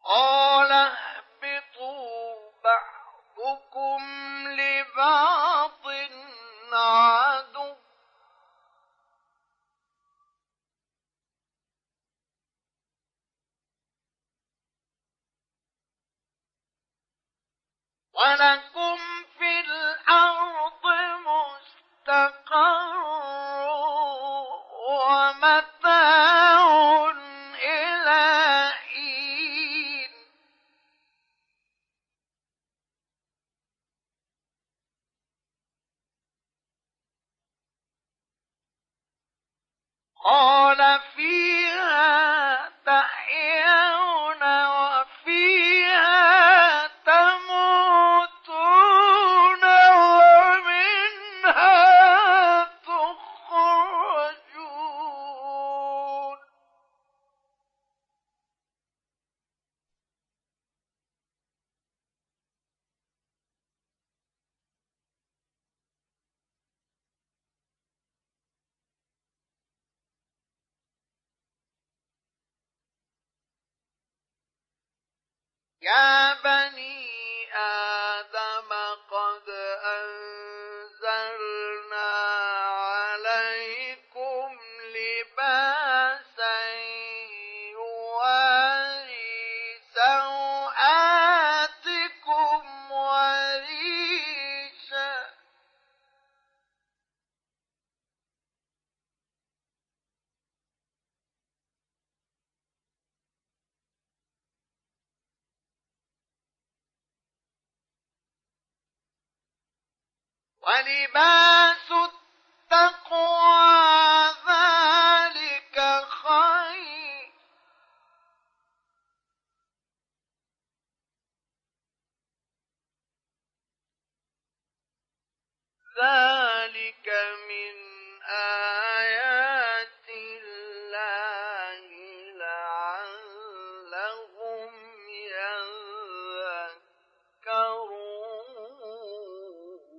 قال اهبطوا بعضكم لبعض عدو ولكم في الأرض مستقر ومتاع إلى حين قال فيها تحيون وفيها تموتون ومنها تخرجون يا بني آدم قد أنزلنا عليكم لباسا يواري سوآتكم وريشا ولباس التقوى ذلك خير ذلك من آيات الله لعلهم يذكرون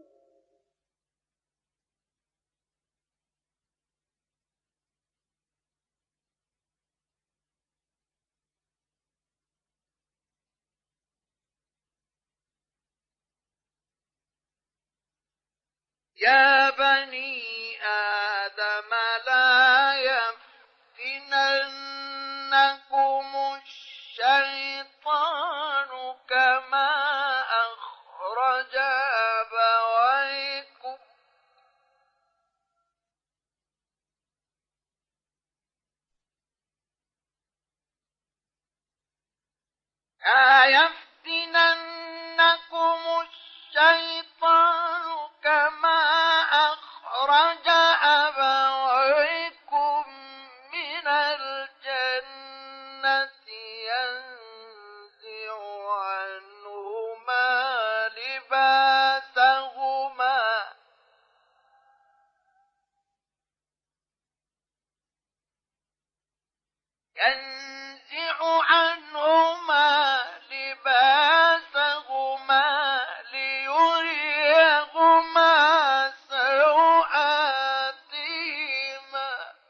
يا بني آدم لا يفتننكم الشيطان كما أخرج أبويكم أخرج أبويكم من الجنة ينزع عنهما لباسهما ليريهما سوآتهما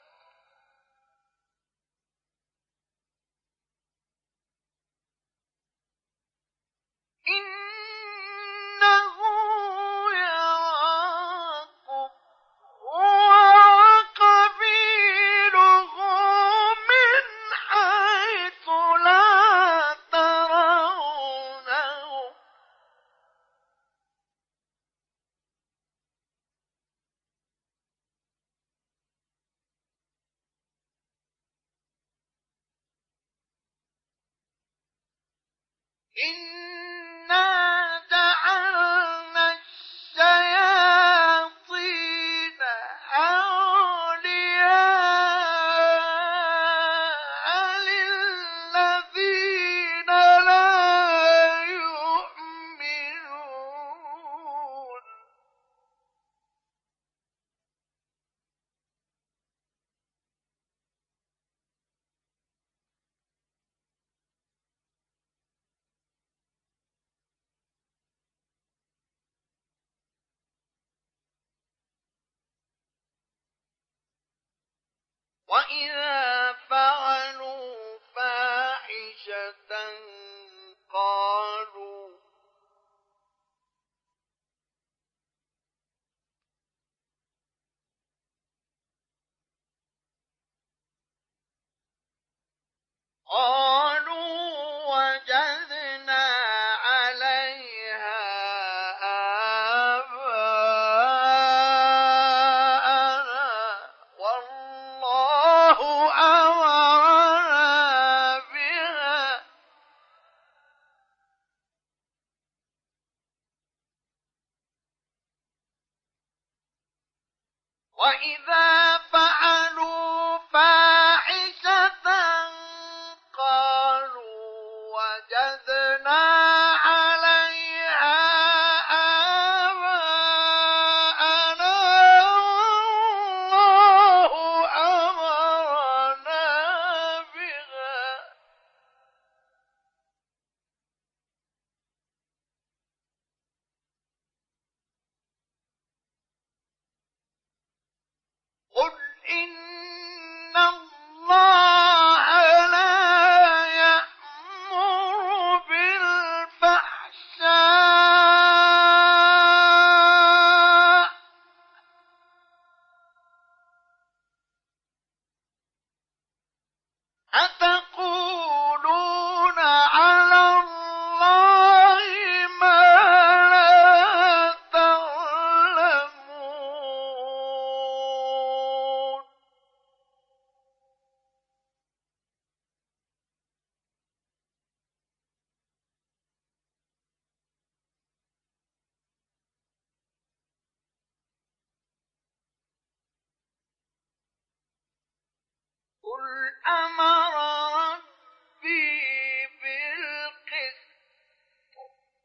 إنه يراكم هو وقبيله من حيث لا ترونهم إنا جعلنا الشياطين أولياء للذين لا يؤمنون وإذا فعلوا فاحشة قالوا وجدنا عليها آباءنا والله أمرنا بها وإذا فعلوا فاحشة قالوا وجدنا عليها آباءنا والله أمرنا بها قل إن الله لا يأمر بالفحشاء أتقولون على الله ما لا تعلمون قل أمر ربي بالقسط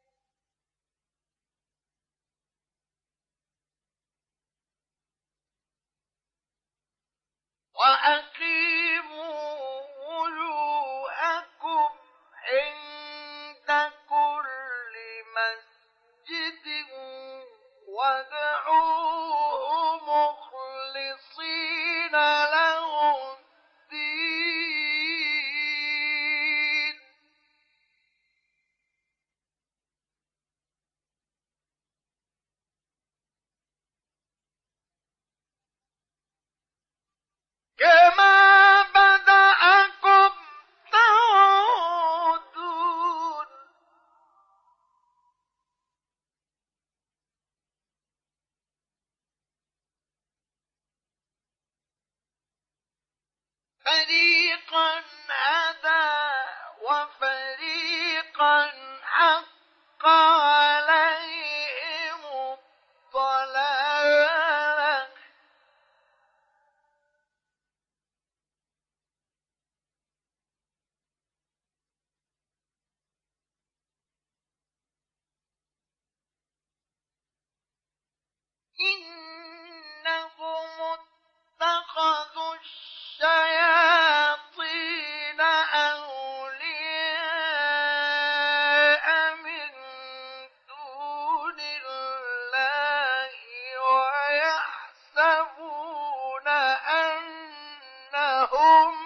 وأقيموا وجوهكم عند كل مسجد وادعوه مخلصين له الدين كما بدأكم تعودون فريقا هدى وفريقا حق عليهم الضلالة إنهم اتخذوا الشياطين أولياء من دون الله ويحسبون أنهم